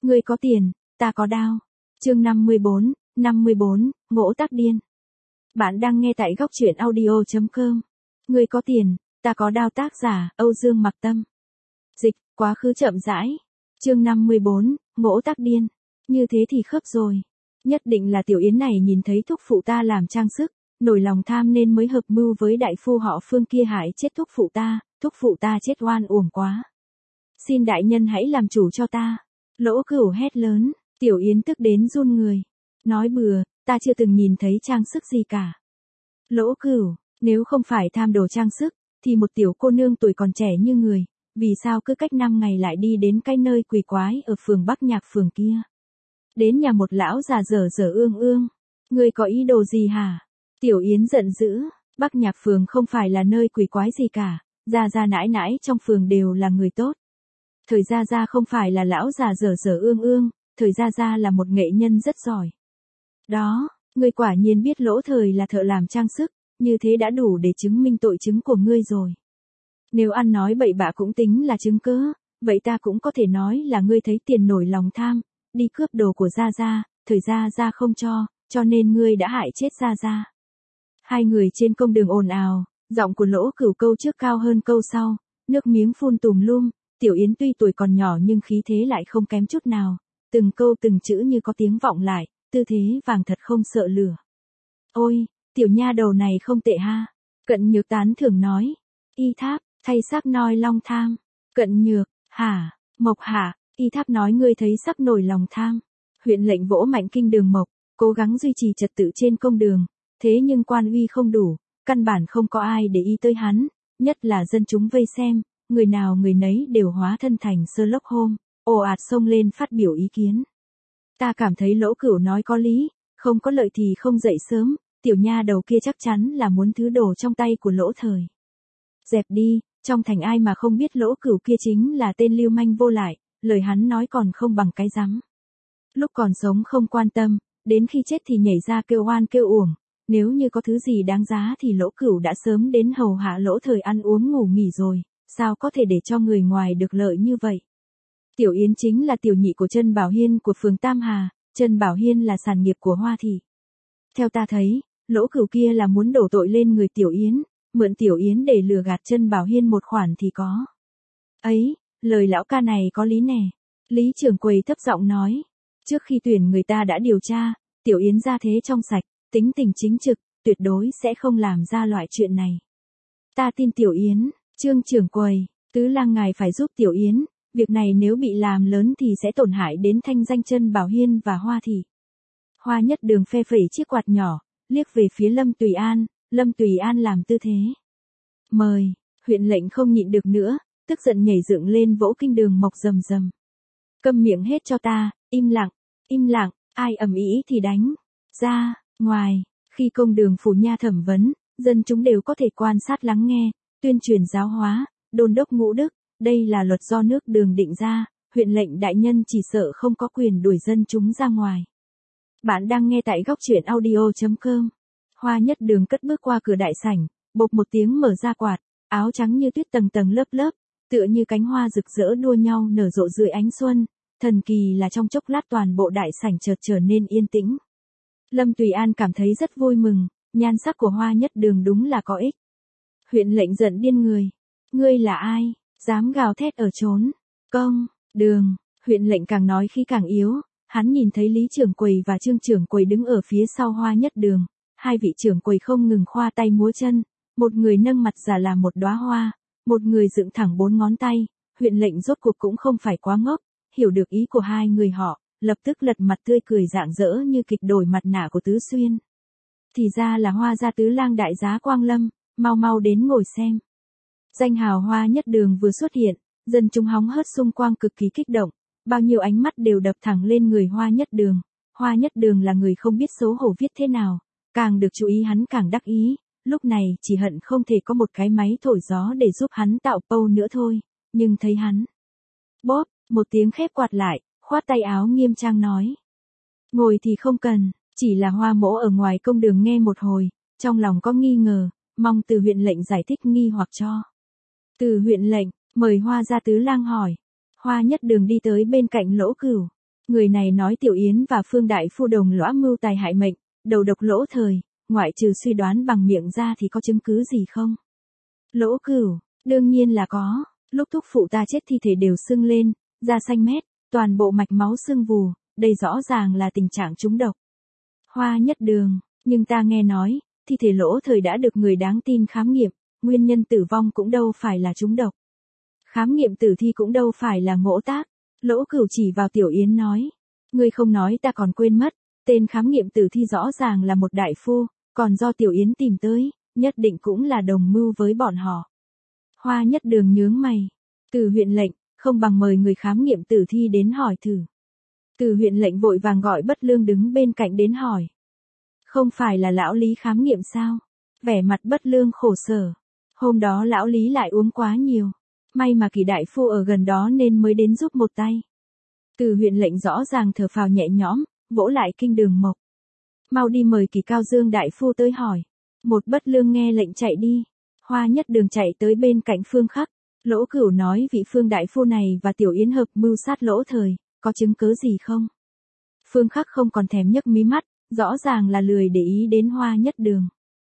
Ngươi có tiền, ta có đao. Chương 54, ngỗ tác điên. Bạn đang nghe tại góc truyện audio.com. Ngươi có tiền, ta có đao, tác giả Âu Dương Mặc Tâm. Dịch, quá khứ chậm rãi. Chương 54, ngỗ tác điên. Như thế thì khớp rồi. Nhất định là Tiểu Yến này nhìn thấy thúc phụ ta làm trang sức, nổi lòng tham nên mới hợp mưu với đại phu họ Phương kia hại chết thúc phụ ta chết oan uổng quá. Xin đại nhân hãy làm chủ cho ta. Lỗ Cửu hét lớn, Tiểu Yến tức đến run người. Nói bừa, ta chưa từng nhìn thấy trang sức gì cả. Lỗ Cửu, nếu không phải tham đồ trang sức, thì một tiểu cô nương tuổi còn trẻ như người, vì sao cứ cách 5 ngày lại đi đến cái nơi quỷ quái ở phường Bắc Nhạc phường kia? Đến nhà một lão già dở dở ương ương. Ngươi có ý đồ gì hả? Tiểu Yến giận dữ, Bắc Nhạc phường không phải là nơi quỷ quái gì cả, gia nãi nãi trong phường đều là người tốt. Thời gia không phải là lão già dở dở ương ương, thời gia là một nghệ nhân rất giỏi. Đó, ngươi quả nhiên biết Lỗ Thời là thợ làm trang sức, như thế đã đủ để chứng minh tội chứng của ngươi rồi. Nếu ăn nói bậy bạ cũng tính là chứng cớ, vậy ta cũng có thể nói là ngươi thấy tiền nổi lòng tham, đi cướp đồ của gia, thời gia không cho nên ngươi đã hại chết gia. Hai người trên công đường ồn ào, giọng của Lỗ Cửu câu trước cao hơn câu sau, nước miếng phun tùm lum. Tiểu Yến tuy tuổi còn nhỏ nhưng khí thế lại không kém chút nào, từng câu từng chữ như có tiếng vọng lại, tư thế vàng thật không sợ lửa. Ôi, tiểu nha đầu này không tệ ha. Cận Nhược tán thưởng nói. Y Tháp, thay sắc noi long tham. Cận Nhược, hả, Mộc hả, Y Tháp nói ngươi thấy sắp nổi lòng tham. Huyện lệnh vỗ mạnh kinh đường Mộc, cố gắng duy trì trật tự trên công đường, thế nhưng quan uy không đủ, căn bản không có ai để ý tới hắn, nhất là dân chúng vây xem. Người nào người nấy đều hóa thân thành Sherlock Holmes, ồ ạt xông lên phát biểu ý kiến. Ta cảm thấy Lỗ Cửu nói có lý, không có lợi thì không dậy sớm, tiểu nha đầu kia chắc chắn là muốn thứ đồ trong tay của Lỗ Thời. Dẹp đi, trong thành ai mà không biết Lỗ Cửu kia chính là tên lưu manh vô lại, lời hắn nói còn không bằng cái rắm. Lúc còn sống không quan tâm, đến khi chết thì nhảy ra kêu oan kêu uổng, nếu như có thứ gì đáng giá thì Lỗ Cửu đã sớm đến hầu hạ Lỗ Thời ăn uống ngủ nghỉ rồi. Sao có thể để cho người ngoài được lợi như vậy? Tiểu Yến chính là tiểu nhị của Trân Bảo Hiên của phường Tam Hà, Trân Bảo Hiên là sản nghiệp của Hoa Thị. Theo ta thấy, Lỗ Cửu kia là muốn đổ tội lên người Tiểu Yến, mượn Tiểu Yến để lừa gạt Trân Bảo Hiên một khoản thì có. Ấy, lời lão ca này có lý nè. Lý trưởng quầy thấp giọng nói. Trước khi tuyển người ta đã điều tra, Tiểu Yến ra thế trong sạch, tính tình chính trực, tuyệt đối sẽ không làm ra loại chuyện này. Ta tin Tiểu Yến. Trương trưởng quầy, Tứ lang ngài phải giúp Tiểu Yến, việc này nếu bị làm lớn thì sẽ tổn hại đến thanh danh Trân Bảo Hiên và Hoa Thị. Hoa Nhất Đường phe phẩy chiếc quạt nhỏ, liếc về phía Lâm Tùy An làm tư thế. Mời, huyện lệnh không nhịn được nữa, tức giận nhảy dựng lên vỗ kinh đường Mộc rầm rầm. Câm miệng hết cho ta, im lặng, ai ầm ĩ thì đánh. Ra, ngoài, khi công đường phủ nha thẩm vấn, dân chúng đều có thể quan sát lắng nghe. Tuyên truyền giáo hóa, đôn đốc ngũ đức, đây là luật do nước Đường định ra, huyện lệnh đại nhân chỉ sợ không có quyền đuổi dân chúng ra ngoài. Bạn đang nghe tại góc truyện audio.com. Hoa Nhất Đường cất bước qua cửa đại sảnh, bộp một tiếng mở ra quạt, áo trắng như tuyết tầng tầng lớp, tựa như cánh hoa rực rỡ đua nhau nở rộ dưới ánh xuân, thần kỳ là trong chốc lát toàn bộ đại sảnh chợt trở nên yên tĩnh. Lâm Tùy An cảm thấy rất vui mừng, nhan sắc của Hoa Nhất Đường đúng là có ích. Huyện lệnh giận điên người. Ngươi là ai, dám gào thét ở trốn công đường? Huyện lệnh càng nói khi càng yếu, hắn nhìn thấy Lý trưởng quầy và Trương trưởng quầy đứng ở phía sau Hoa Nhất Đường. Hai vị trưởng quầy không ngừng khoa tay múa chân, một người nâng mặt giả là một đóa hoa, một người dựng thẳng 4 ngón tay. Huyện lệnh rốt cuộc cũng không phải quá ngốc, hiểu được ý của hai người họ, lập tức lật mặt tươi cười rạng rỡ như kịch đổi mặt nạ của Tứ Xuyên. Thì ra là Hoa gia tứ lang đại giá Quang Lâm. Mau đến ngồi xem. Danh hào Hoa Nhất Đường vừa xuất hiện, dân chúng hóng hớt xung quanh cực kỳ kích động, bao nhiêu ánh mắt đều đập thẳng lên người Hoa Nhất Đường. Hoa Nhất Đường là người không biết xấu hổ viết thế nào, càng được chú ý hắn càng đắc ý, lúc này chỉ hận không thể có một cái máy thổi gió để giúp hắn tạo pâu nữa thôi, nhưng thấy hắn. Bóp, một tiếng khép quạt lại, khoát tay áo nghiêm trang nói. Ngồi thì không cần, chỉ là Hoa mỗ ở ngoài công đường nghe một hồi, trong lòng có nghi ngờ. Mong từ huyện lệnh giải thích nghi hoặc cho. Từ huyện lệnh, mời Hoa gia tứ lang hỏi. Hoa Nhất Đường đi tới bên cạnh Lỗ Cửu. Người này nói Tiểu Yến và Phương Đại Phu đồng lõa mưu tài hại mệnh, đầu độc Lỗ Thời, ngoại trừ suy đoán bằng miệng ra thì có chứng cứ gì không? Lỗ Cửu, đương nhiên là có, lúc thúc phụ ta chết thi thể đều sưng lên, da xanh mét, toàn bộ mạch máu sưng vù, đây rõ ràng là tình trạng trúng độc. Hoa Nhất Đường, nhưng ta nghe nói, thi thể Lỗ Thời đã được người đáng tin khám nghiệm, nguyên nhân tử vong cũng đâu phải là trúng độc. Khám nghiệm tử thi cũng đâu phải là ngỗ tác. Lỗ Cửu chỉ vào Tiểu Yến nói. Ngươi không nói ta còn quên mất, tên khám nghiệm tử thi rõ ràng là một đại phu, còn do Tiểu Yến tìm tới, nhất định cũng là đồng mưu với bọn họ. Hoa Nhất Đường nhướng mày. Từ huyện lệnh, không bằng mời người khám nghiệm tử thi đến hỏi thử. Từ huyện lệnh vội vàng gọi Bất Lương đứng bên cạnh đến hỏi. Không phải là lão Lý khám nghiệm sao? Vẻ mặt Bất Lương khổ sở. Hôm đó lão Lý lại uống quá nhiều. May mà Kỳ đại phu ở gần đó nên mới đến giúp một tay. Từ huyện lệnh rõ ràng thở phào nhẹ nhõm, vỗ lại Kinh Đường Mộc. Mau đi mời Kỳ Cao Dương đại phu tới hỏi. Một Bất Lương nghe lệnh chạy đi. Hoa Nhất Đường chạy tới bên cạnh Phương Khắc. Lỗ Cửu nói vị Phương đại phu này và Tiểu Yến hợp mưu sát Lỗ Thời, có chứng cứ gì không? Phương Khắc không còn thèm nhấc mí mắt, rõ ràng là lười để ý đến Hoa Nhất Đường.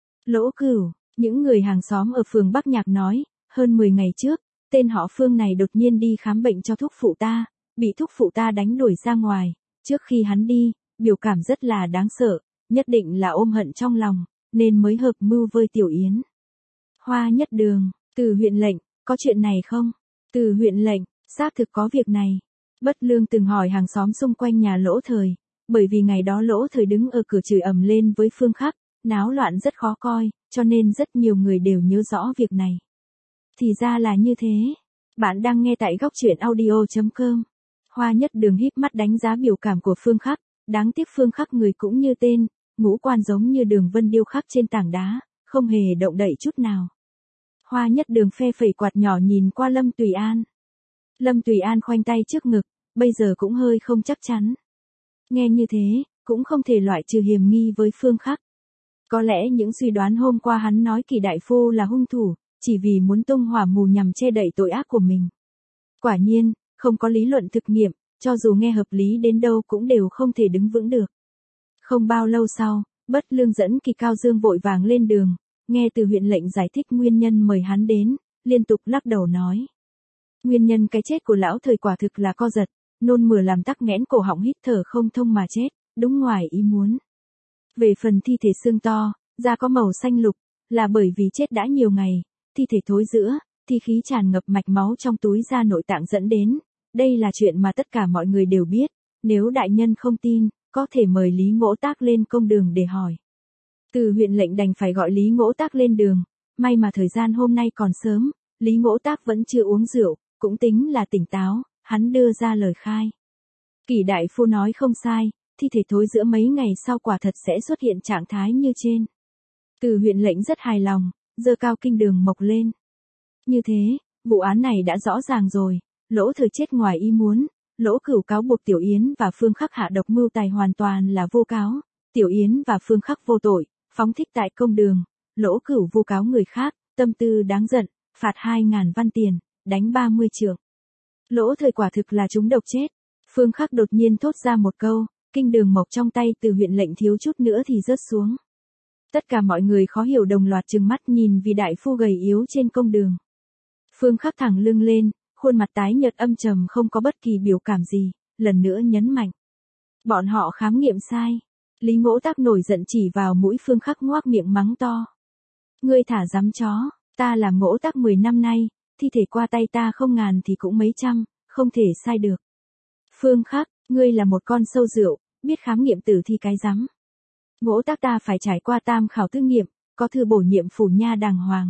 Lỗ Cửu, những người hàng xóm ở phường Bắc Nhạc nói, hơn 10 ngày trước, tên họ Phương này đột nhiên đi khám bệnh cho thúc phụ ta, bị thúc phụ ta đánh đuổi ra ngoài, trước khi hắn đi, biểu cảm rất là đáng sợ, nhất định là ôm hận trong lòng, nên mới hợp mưu với Tiểu Yến. Hoa Nhất Đường, Từ huyện lệnh, có chuyện này không? Từ huyện lệnh, xác thực có việc này. Bất Lương từng hỏi hàng xóm xung quanh nhà Lỗ Thời, bởi vì ngày đó Lỗ Thời đứng ở cửa chửi ầm lên với Phương Khắc, náo loạn rất khó coi, cho nên rất nhiều người đều nhớ rõ việc này. Thì ra là như thế. Bạn đang nghe tại góc truyện audio.com. Hoa Nhất Đường híp mắt đánh giá biểu cảm của Phương Khắc, đáng tiếc Phương Khắc người cũng như tên, ngũ quan giống như đường vân điêu khắc trên tảng đá, không hề động đậy chút nào. Hoa Nhất Đường phe phẩy quạt nhỏ nhìn qua Lâm Tùy An. Lâm Tùy An khoanh tay trước ngực, bây giờ cũng hơi không chắc chắn. Nghe như thế, cũng không thể loại trừ hiểm nghi với Phương Khắc. Có lẽ những suy đoán hôm qua hắn nói Kỳ đại phu là hung thủ, chỉ vì muốn tung hỏa mù nhằm che đậy tội ác của mình. Quả nhiên, không có lý luận thực nghiệm, cho dù nghe hợp lý đến đâu cũng đều không thể đứng vững được. Không bao lâu sau, Bất Lương dẫn Kỳ Cao Dương vội vàng lên đường, nghe từ huyện lệnh giải thích nguyên nhân mời hắn đến, liên tục lắc đầu nói. Nguyên nhân cái chết của lão Thời quả thực là co giật, nôn mửa làm tắc nghẽn cổ họng hít thở không thông mà chết, đúng ngoài ý muốn. Về phần thi thể xương to, da có màu xanh lục, là bởi vì chết đã nhiều ngày, thi thể thối rữa, thi khí tràn ngập mạch máu trong túi da nội tạng dẫn đến. Đây là chuyện mà tất cả mọi người đều biết, nếu đại nhân không tin, có thể mời Lý Ngỗ Tác lên công đường để hỏi. Từ huyện lệnh đành phải gọi Lý Ngỗ Tác lên đường, may mà thời gian hôm nay còn sớm, Lý Ngỗ Tác vẫn chưa uống rượu, cũng tính là tỉnh táo, hắn đưa ra lời khai. Kỳ đại phu nói không sai, thi thể thối rữa mấy ngày sau quả thật sẽ xuất hiện trạng thái như trên. Từ huyện lệnh rất hài lòng, giơ cao Kinh Đường Mộc lên. Như thế, vụ án này đã rõ ràng rồi, Lỗ Thời chết ngoài ý muốn, Lỗ Cửu cáo buộc Tiểu Yến và Phương Khắc hạ độc mưu tài hoàn toàn là vô cáo, Tiểu Yến và Phương Khắc vô tội, phóng thích tại công đường, Lỗ Cửu vu cáo người khác, tâm tư đáng giận, phạt 2.000 văn tiền, đánh 30 trượng. Lỗ Thời quả thực là trúng độc chết. Phương Khắc đột nhiên thốt ra một câu, Kinh Đường Mộc trong tay từ huyện lệnh thiếu chút nữa thì rớt xuống. Tất cả mọi người khó hiểu đồng loạt trừng mắt nhìn vì đại phu gầy yếu trên công đường. Phương Khắc thẳng lưng lên, khuôn mặt tái nhợt âm trầm không có bất kỳ biểu cảm gì, lần nữa nhấn mạnh. Bọn họ khám nghiệm sai. Lý Ngỗ Tác nổi giận chỉ vào mũi Phương Khắc ngoác miệng mắng to. Ngươi thả dám chó, ta làm Ngỗ Tác 10 năm nay, thi thể qua tay ta không ngàn thì cũng mấy trăm, không thể sai được. Phương Khắc, ngươi là một con sâu rượu, biết khám nghiệm tử thi cái rắm. Ngỗ Tác ta phải trải qua tam khảo tư nghiệm, có thư bổ nhiệm phủ nha đàng hoàng.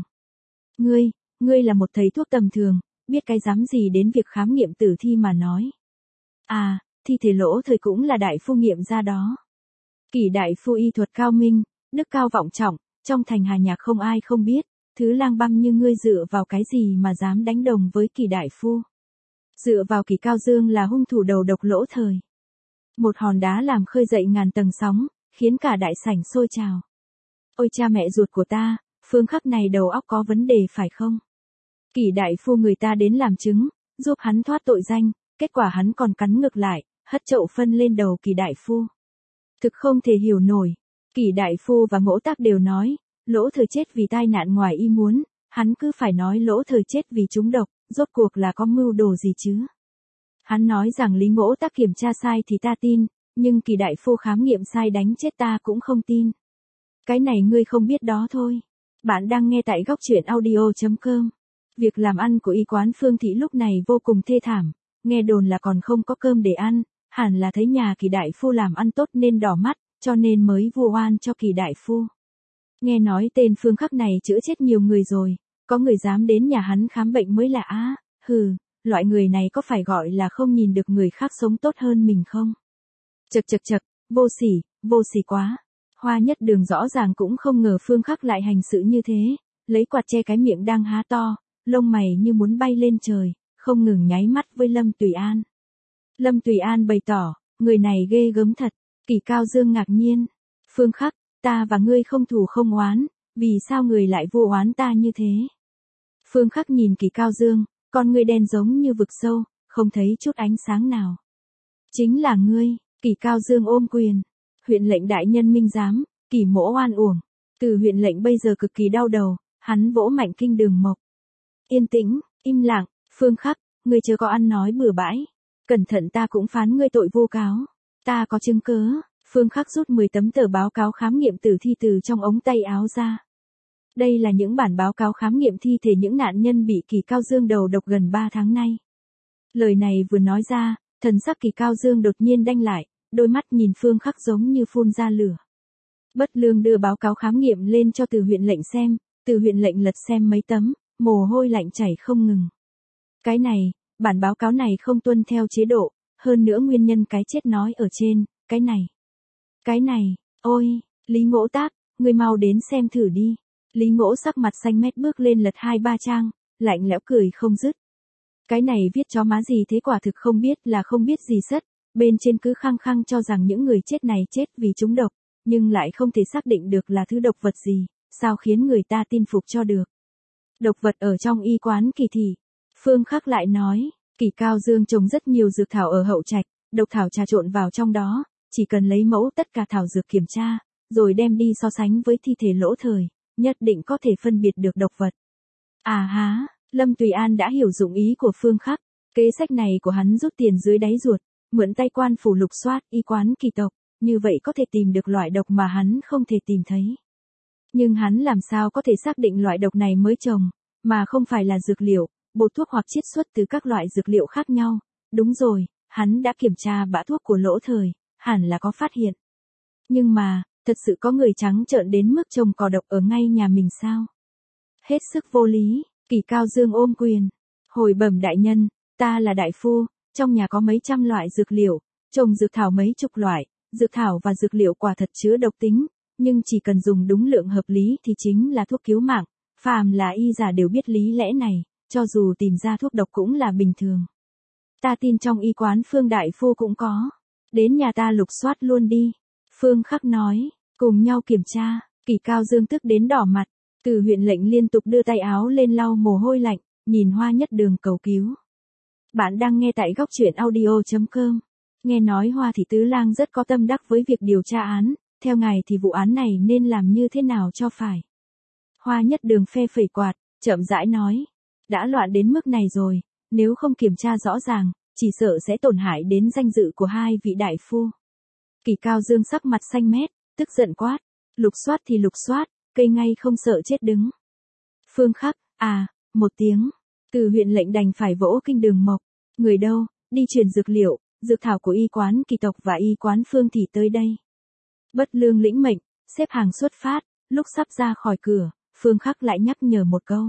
Ngươi là một thầy thuốc tầm thường, biết cái rắm gì đến việc khám nghiệm tử thi mà nói. À, thi thể Lỗ Thời cũng là đại phu nghiệm ra đó. Kỳ đại phu y thuật cao minh, đức cao vọng trọng, trong thành Hà Nhạc không ai không biết, thứ lang băm như ngươi dựa vào cái gì mà dám đánh đồng với Kỳ đại phu. Dựa vào Kỳ Cao Dương là hung thủ đầu độc Lỗ Thời. Một hòn đá làm khơi dậy ngàn tầng sóng, khiến cả đại sảnh sôi trào. Ôi cha mẹ ruột của ta, Phương Khắc này đầu óc có vấn đề phải không? Kỳ đại phu người ta đến làm chứng, giúp hắn thoát tội danh, kết quả hắn còn cắn ngược lại, hất chậu phân lên đầu Kỳ đại phu. Thực không thể hiểu nổi, Kỳ đại phu và Ngỗ Tác đều nói, Lỗ Thời chết vì tai nạn ngoài ý muốn, hắn cứ phải nói Lỗ Thời chết vì trúng độc, rốt cuộc là có mưu đồ gì chứ? Hắn nói rằng Lý Ngỗ Tác kiểm tra sai thì ta tin, nhưng Kỳ đại phu khám nghiệm sai đánh chết ta cũng không tin. Cái này ngươi không biết đó thôi. Bạn đang nghe tại góc truyện audio.com. Việc làm ăn của y quán Phương Thị lúc này vô cùng thê thảm, nghe đồn là còn không có cơm để ăn, hẳn là thấy nhà Kỳ đại phu làm ăn tốt nên đỏ mắt, cho nên mới vu oan cho Kỳ đại phu. Nghe nói tên Phương Khắc này chữa chết nhiều người rồi, có người dám đến nhà hắn khám bệnh mới lạ á, hừ, loại người này có phải gọi là không nhìn được người khác sống tốt hơn mình không? Chậc, vô sỉ quá. Hoa Nhất Đường rõ ràng cũng không ngờ Phương Khắc lại hành sự như thế, lấy quạt che cái miệng đang há to, lông mày như muốn bay lên trời, không ngừng nháy mắt với Lâm Tùy An. Lâm Tùy An bày tỏ, người này ghê gớm thật. Kỳ Cao Dương ngạc nhiên. Phương Khắc, ta và ngươi không thù không oán, vì sao người lại vu oán ta như thế? Phương Khắc nhìn Kỳ Cao Dương, con ngươi đen giống như vực sâu, không thấy chút ánh sáng nào. Chính là ngươi. Kỳ Cao Dương ôm quyền. Huyện lệnh đại nhân minh giám, Kỳ mỗ oan uổng. Từ huyện lệnh bây giờ cực kỳ đau đầu, hắn vỗ mạnh kinh đường mộc. Yên tĩnh, im lặng, Phương Khắc, ngươi chưa có ăn nói bừa bãi. Cẩn thận ta cũng phán ngươi tội vu cáo. Ta có chứng cứ. Phương Khắc rút 10 tấm tờ báo cáo khám nghiệm tử thi từ trong ống tay áo ra. Đây là những bản báo cáo khám nghiệm thi thể những nạn nhân bị Kỳ Cao Dương đầu độc gần 3 tháng nay. Lời này vừa nói ra, thần sắc Kỳ Cao Dương đột nhiên đanh lại, đôi mắt nhìn Phương Khắc giống như phun ra lửa. Bất Lương đưa báo cáo khám nghiệm lên cho Từ huyện lệnh xem, Từ huyện lệnh lật xem mấy tấm, mồ hôi lạnh chảy không ngừng. Cái này, bản báo cáo này không tuân theo chế độ, hơn nữa nguyên nhân cái chết nói ở trên, cái này, ôi, Lý Ngỗ Tác, ngươi mau đến xem thử đi. Lý Ngỗ sắc mặt xanh mét bước lên lật 2-3 trang, lạnh lẽo cười không dứt. Cái này viết chó má gì thế, quả thực không biết là không biết gì sất, bên trên cứ khăng khăng cho rằng những người chết này chết vì trúng độc, nhưng lại không thể xác định được là thứ độc vật gì, sao khiến người ta tin phục cho được. Độc vật ở trong y quán Kỳ thị. Phương Khắc lại nói, Kỳ Cao Dương trồng rất nhiều dược thảo ở hậu trạch, độc thảo trà trộn vào trong đó, chỉ cần lấy mẫu tất cả thảo dược kiểm tra, rồi đem đi so sánh với thi thể Lỗ Thời, nhất định có thể phân biệt được độc vật. À há, Lâm Tùy An đã hiểu dụng ý của Phương Khắc, kế sách này của hắn rút tiền dưới đáy ruột, mượn tay quan phủ lục soát y quán Kỳ tộc, như vậy có thể tìm được loại độc mà hắn không thể tìm thấy. Nhưng hắn làm sao có thể xác định loại độc này mới trồng, mà không phải là dược liệu, bột thuốc hoặc chiết xuất từ các loại dược liệu khác nhau. Đúng rồi, hắn đã kiểm tra bã thuốc của Lỗ Thời, hẳn là có phát hiện. Nhưng mà, thật sự có người trắng trợn đến mức trồng cỏ độc ở ngay nhà mình sao? Hết sức vô lý. Kỳ Cao Dương ôm quyền. Hồi bẩm đại nhân, ta là đại phu, trong nhà có mấy trăm loại dược liệu, trồng dược thảo mấy chục loại, dược thảo và dược liệu quả thật chứa độc tính, nhưng chỉ cần dùng đúng lượng hợp lý thì chính là thuốc cứu mạng, phàm là y giả đều biết lý lẽ này, cho dù tìm ra thuốc độc cũng là bình thường. Ta tin trong y quán Phương đại phu cũng có, đến nhà ta lục soát luôn đi. Phương Khắc nói, cùng nhau kiểm tra. Kỳ Cao Dương tức đến đỏ mặt, Từ huyện lệnh liên tục đưa tay áo lên lau mồ hôi lạnh, nhìn Hoa Nhất Đường cầu cứu. Bạn đang nghe tại góc truyện audio.com. Nghe nói Hoa thị tứ lang rất có tâm đắc với việc điều tra án, theo ngài thì vụ án này nên làm như thế nào cho phải. Hoa Nhất Đường phe phẩy quạt, chậm rãi nói, đã loạn đến mức này rồi, nếu không kiểm tra rõ ràng, chỉ sợ sẽ tổn hại đến danh dự của hai vị đại phu. Kỳ Cao Dương sắc mặt xanh mét, tức giận quát, lục soát thì lục soát, cây ngay không sợ chết đứng. Phương Khắc, một tiếng, Từ huyện lệnh đành phải vỗ kinh đường mộc, người đâu, đi truyền dược liệu, dược thảo của y quán Kỳ tộc và y quán Phương thị tới đây. Bất Lương lĩnh mệnh, xếp hàng xuất phát, lúc sắp ra khỏi cửa, Phương Khắc lại nhắc nhở một câu.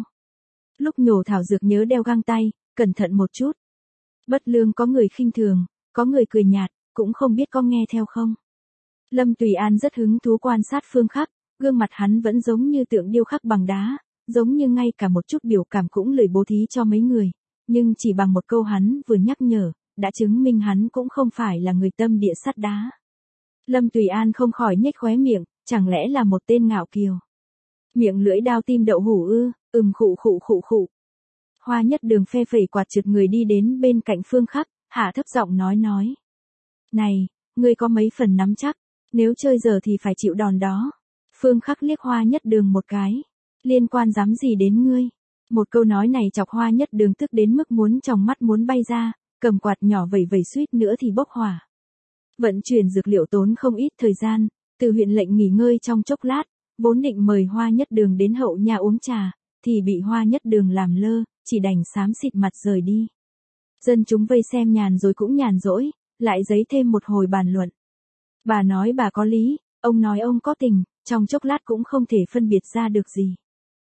Lúc nhổ thảo dược nhớ đeo găng tay, cẩn thận một chút. Bất Lương có người khinh thường, có người cười nhạt, cũng không biết có nghe theo không. Lâm Tùy An rất hứng thú quan sát Phương Khắc, gương mặt hắn vẫn giống như tượng điêu khắc bằng đá, giống như ngay cả một chút biểu cảm cũng lười bố thí cho mấy người, nhưng chỉ bằng một câu hắn vừa nhắc nhở, đã chứng minh hắn cũng không phải là người tâm địa sắt đá. Lâm Tùy An không khỏi nhếch khóe miệng, chẳng lẽ là một tên ngạo kiều. Miệng lưỡi đao tim đậu hủ ư, khụ. Hoa Nhất Đường phe phẩy quạt trượt người đi đến bên cạnh Phương Khắc, hạ thấp giọng nói. Này, ngươi có mấy phần nắm chắc, nếu chơi giờ thì phải chịu đòn đó. Phương Khắc liếc Hoa Nhất Đường một cái. Liên quan dám gì đến ngươi? Một câu nói này chọc Hoa Nhất Đường tức đến mức muốn tròng mắt muốn bay ra, cầm quạt nhỏ vẩy vẩy suýt nữa thì bốc hỏa. Vận chuyển dược liệu tốn không ít thời gian, Từ huyện lệnh nghỉ ngơi trong chốc lát, vốn định mời Hoa Nhất Đường đến hậu nhà uống trà, thì bị Hoa Nhất Đường làm lơ, chỉ đành xám xịt mặt rời đi. Dân chúng vây xem nhàn rồi cũng nhàn rỗi, lại dấy thêm một hồi bàn luận. Bà nói bà có lý, ông nói ông có tình, trong chốc lát cũng không thể phân biệt ra được gì.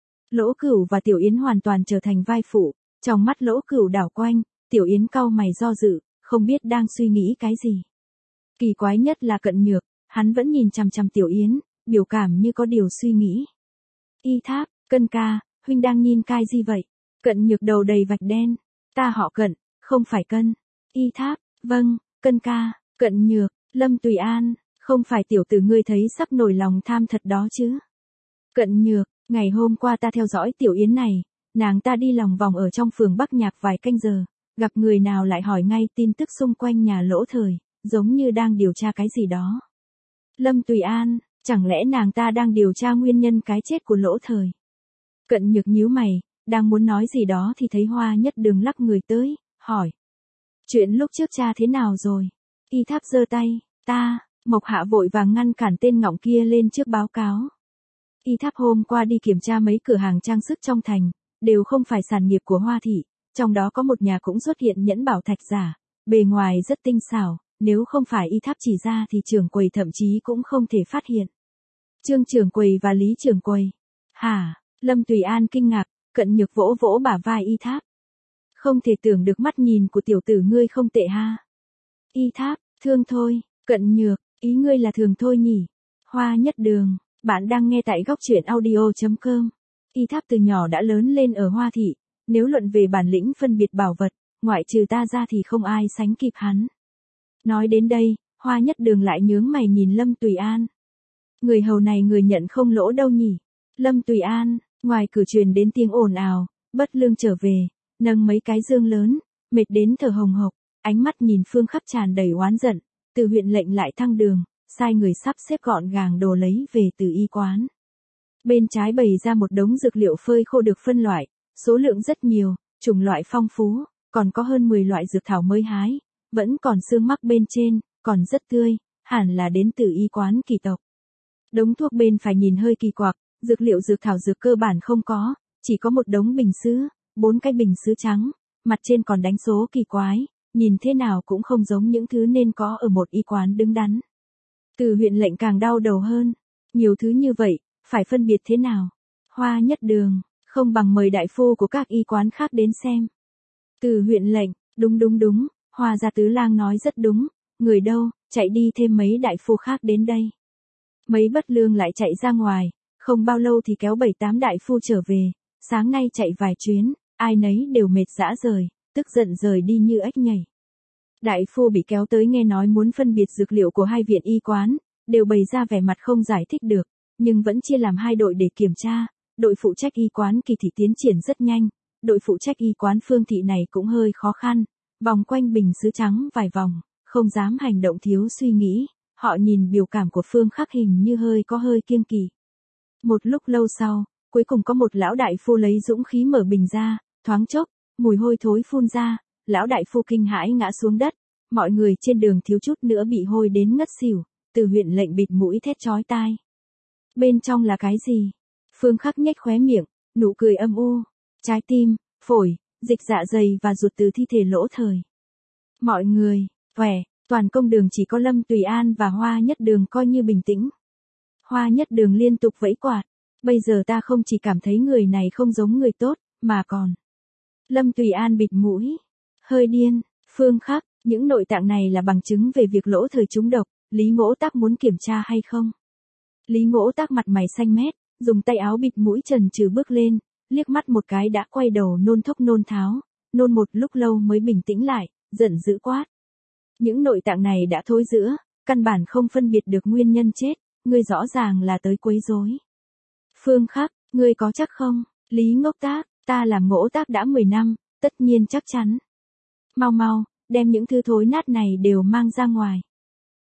Lỗ Cửu và Tiểu Yến hoàn toàn trở thành vai phụ, trong mắt Lỗ Cửu đảo quanh, Tiểu Yến cau mày do dự, không biết đang suy nghĩ cái gì. Kỳ quái nhất là Cận Nhược, hắn vẫn nhìn chằm chằm Tiểu Yến, biểu cảm như có điều suy nghĩ. Y Tháp, Cân ca, huynh đang nhìn cái gì vậy? Cận Nhược đầu đầy vạch đen. Ta họ Cận, không phải Cân. Y Tháp, vâng, Cân ca. Cận Nhược, Lâm Tùy An, không phải tiểu tử ngươi thấy sắp nổi lòng tham thật đó chứ? Cận Nhược, ngày hôm qua ta theo dõi Tiểu Yến này, nàng ta đi lòng vòng ở trong phường Bắc Nhạc vài canh giờ, gặp người nào lại hỏi ngay tin tức xung quanh nhà Lỗ Thời, giống như đang điều tra cái gì đó. Lâm Tùy An, chẳng lẽ nàng ta đang điều tra nguyên nhân cái chết của Lỗ Thời? Cận Nhược nhíu mày, đang muốn nói gì đó thì thấy Hoa Nhất Đường lắc người tới, hỏi. Chuyện lúc trước cha thế nào rồi? Y Tháp giơ tay, Mộc Hạ vội vàng ngăn cản tên ngọng kia lên trước báo cáo. Y Tháp hôm qua đi kiểm tra mấy cửa hàng trang sức trong thành, đều không phải sản nghiệp của Hoa thị, trong đó có một nhà cũng xuất hiện nhẫn bảo thạch giả, bề ngoài rất tinh xảo, nếu không phải Y Tháp chỉ ra thì trưởng quầy thậm chí cũng không thể phát hiện. Trương trưởng quầy và Lý trưởng quầy. Hả? Lâm Tùy An kinh ngạc, Cận Nhược vỗ vỗ bả vai Y Tháp. Không thể tưởng được mắt nhìn của tiểu tử ngươi không tệ ha. Y Tháp, thương thôi. Cận Nhược, ý ngươi là thường thôi nhỉ? Hoa Nhất Đường, bạn đang nghe tại góc truyện audio.com. Y Tháp từ nhỏ đã lớn lên ở Hoa thị, nếu luận về bản lĩnh phân biệt bảo vật, ngoại trừ ta ra thì không ai sánh kịp hắn. Nói đến đây, Hoa Nhất Đường lại nhướng mày nhìn Lâm Tùy An. Người hầu này người nhận không lỗ đâu nhỉ? Lâm Tùy An, ngoài cửa truyền đến tiếng ồn ào, Bất Lương trở về, nâng mấy cái dương lớn, mệt đến thở hồng hộc, ánh mắt nhìn Phương Khắc tràn đầy oán giận. Từ huyện lệnh lại thăng đường, sai người sắp xếp gọn gàng đồ lấy về từ y quán. Bên trái bày ra một đống dược liệu phơi khô được phân loại, số lượng rất nhiều, chủng loại phong phú, còn có hơn 10 loại dược thảo mới hái, vẫn còn xương mắc bên trên, còn rất tươi, hẳn là đến từ y quán kỳ tộc. Đống thuốc bên phải nhìn hơi kỳ quặc, dược liệu dược thảo dược cơ bản không có, chỉ có một đống bình sứ, 4 cái bình sứ trắng, mặt trên còn đánh số kỳ quái. Nhìn thế nào cũng không giống những thứ nên có ở một y quán đứng đắn. Từ huyện lệnh càng đau đầu hơn. Nhiều thứ như vậy, phải phân biệt thế nào? Hoa Nhất Đường, không bằng mời đại phu của các y quán khác đến xem. Từ huyện lệnh, đúng, Hoa gia tứ lang nói rất đúng. Người đâu, chạy đi thêm mấy đại phu khác đến đây. Mấy Bất Lương lại chạy ra ngoài, không bao lâu thì kéo 7-8 đại phu trở về. Sáng nay chạy vài chuyến, ai nấy đều mệt rã rời, tức giận rời đi như ếch nhảy. Đại phu bị kéo tới nghe nói muốn phân biệt dược liệu của hai viện y quán, đều bày ra vẻ mặt không giải thích được, nhưng vẫn chia làm hai đội để kiểm tra. Đội phụ trách y quán Kỳ thị tiến triển rất nhanh, đội phụ trách y quán Phương thị này cũng hơi khó khăn, vòng quanh bình sứ trắng vài vòng, không dám hành động thiếu suy nghĩ, họ nhìn biểu cảm của Phương Khắc hình như có hơi kiêng kỵ. Một lúc lâu sau, cuối cùng có một lão đại phu lấy dũng khí mở bình ra, thoáng chốc, mùi hôi thối phun ra, lão đại phu kinh hãi ngã xuống đất, mọi người trên đường thiếu chút nữa bị hôi đến ngất xỉu, Từ huyện lệnh bịt mũi thét chói tai. Bên trong là cái gì? Phương Khắc nhếch khóe miệng, nụ cười âm u, trái tim, phổi, dịch dạ dày và ruột từ thi thể Lỗ Thời. Mọi người, toàn công đường chỉ có Lâm Tùy An và Hoa Nhất Đường coi như bình tĩnh. Hoa Nhất Đường liên tục vẫy quạt, bây giờ ta không chỉ cảm thấy người này không giống người tốt, mà còn. Lâm Tùy An bịt mũi, hơi điên. Phương Khắc, những nội tạng này là bằng chứng về việc Lỗ Thời trúng độc, Lý Ngỗ Tác muốn kiểm tra hay không? Lý Ngỗ Tác mặt mày xanh mét, dùng tay áo bịt mũi trần trừ bước lên, liếc mắt một cái đã quay đầu nôn thốc nôn tháo, nôn một lúc lâu mới bình tĩnh lại, giận dữ quát. Những nội tạng này đã thối rữa, căn bản không phân biệt được nguyên nhân chết, ngươi rõ ràng là tới quấy rối. Phương Khắc, ngươi có chắc không? Lý Ngỗ Tác, ta làm Ngỗ Tác đã 10 năm, tất nhiên chắc chắn. Mau, đem những thứ thối nát này đều mang ra ngoài.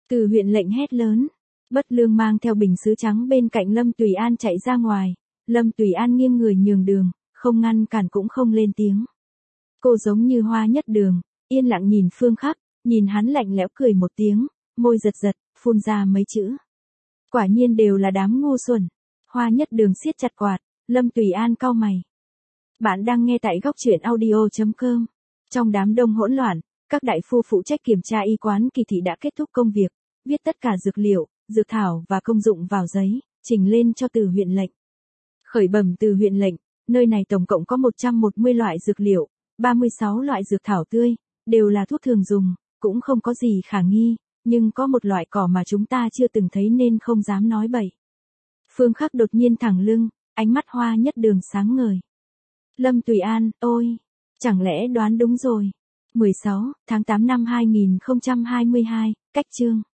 Từ huyện lệnh hét lớn. Bất Lương mang theo bình sứ trắng bên cạnh Lâm Tùy An chạy ra ngoài. Lâm Tùy An nghiêng người nhường đường, không ngăn cản cũng không lên tiếng. Cô giống như Hoa Nhất Đường, yên lặng nhìn Phương Khắc, nhìn hắn lạnh lẽo cười một tiếng, môi giật giật, phun ra mấy chữ. Quả nhiên đều là đám ngu xuẩn. Hoa Nhất Đường siết chặt quạt, Lâm Tùy An cau mày. Bạn đang nghe tại góc truyện audio.com. Trong đám đông hỗn loạn, các đại phu phụ trách kiểm tra y quán kỳ thị đã kết thúc công việc, viết tất cả dược liệu, dược thảo và công dụng vào giấy, trình lên cho từ huyện lệnh. Khởi bẩm từ huyện lệnh, nơi này tổng cộng có 110 loại dược liệu, 36 loại dược thảo tươi, đều là thuốc thường dùng, cũng không có gì khả nghi, nhưng có một loại cỏ mà chúng ta chưa từng thấy nên không dám nói bậy. Phương Khắc đột nhiên thẳng lưng, ánh mắt Hoa Nhất Đường sáng ngời. Lâm Tùy An, ôi, chẳng lẽ đoán đúng rồi. 16 tháng 8 năm 2022, cách chương.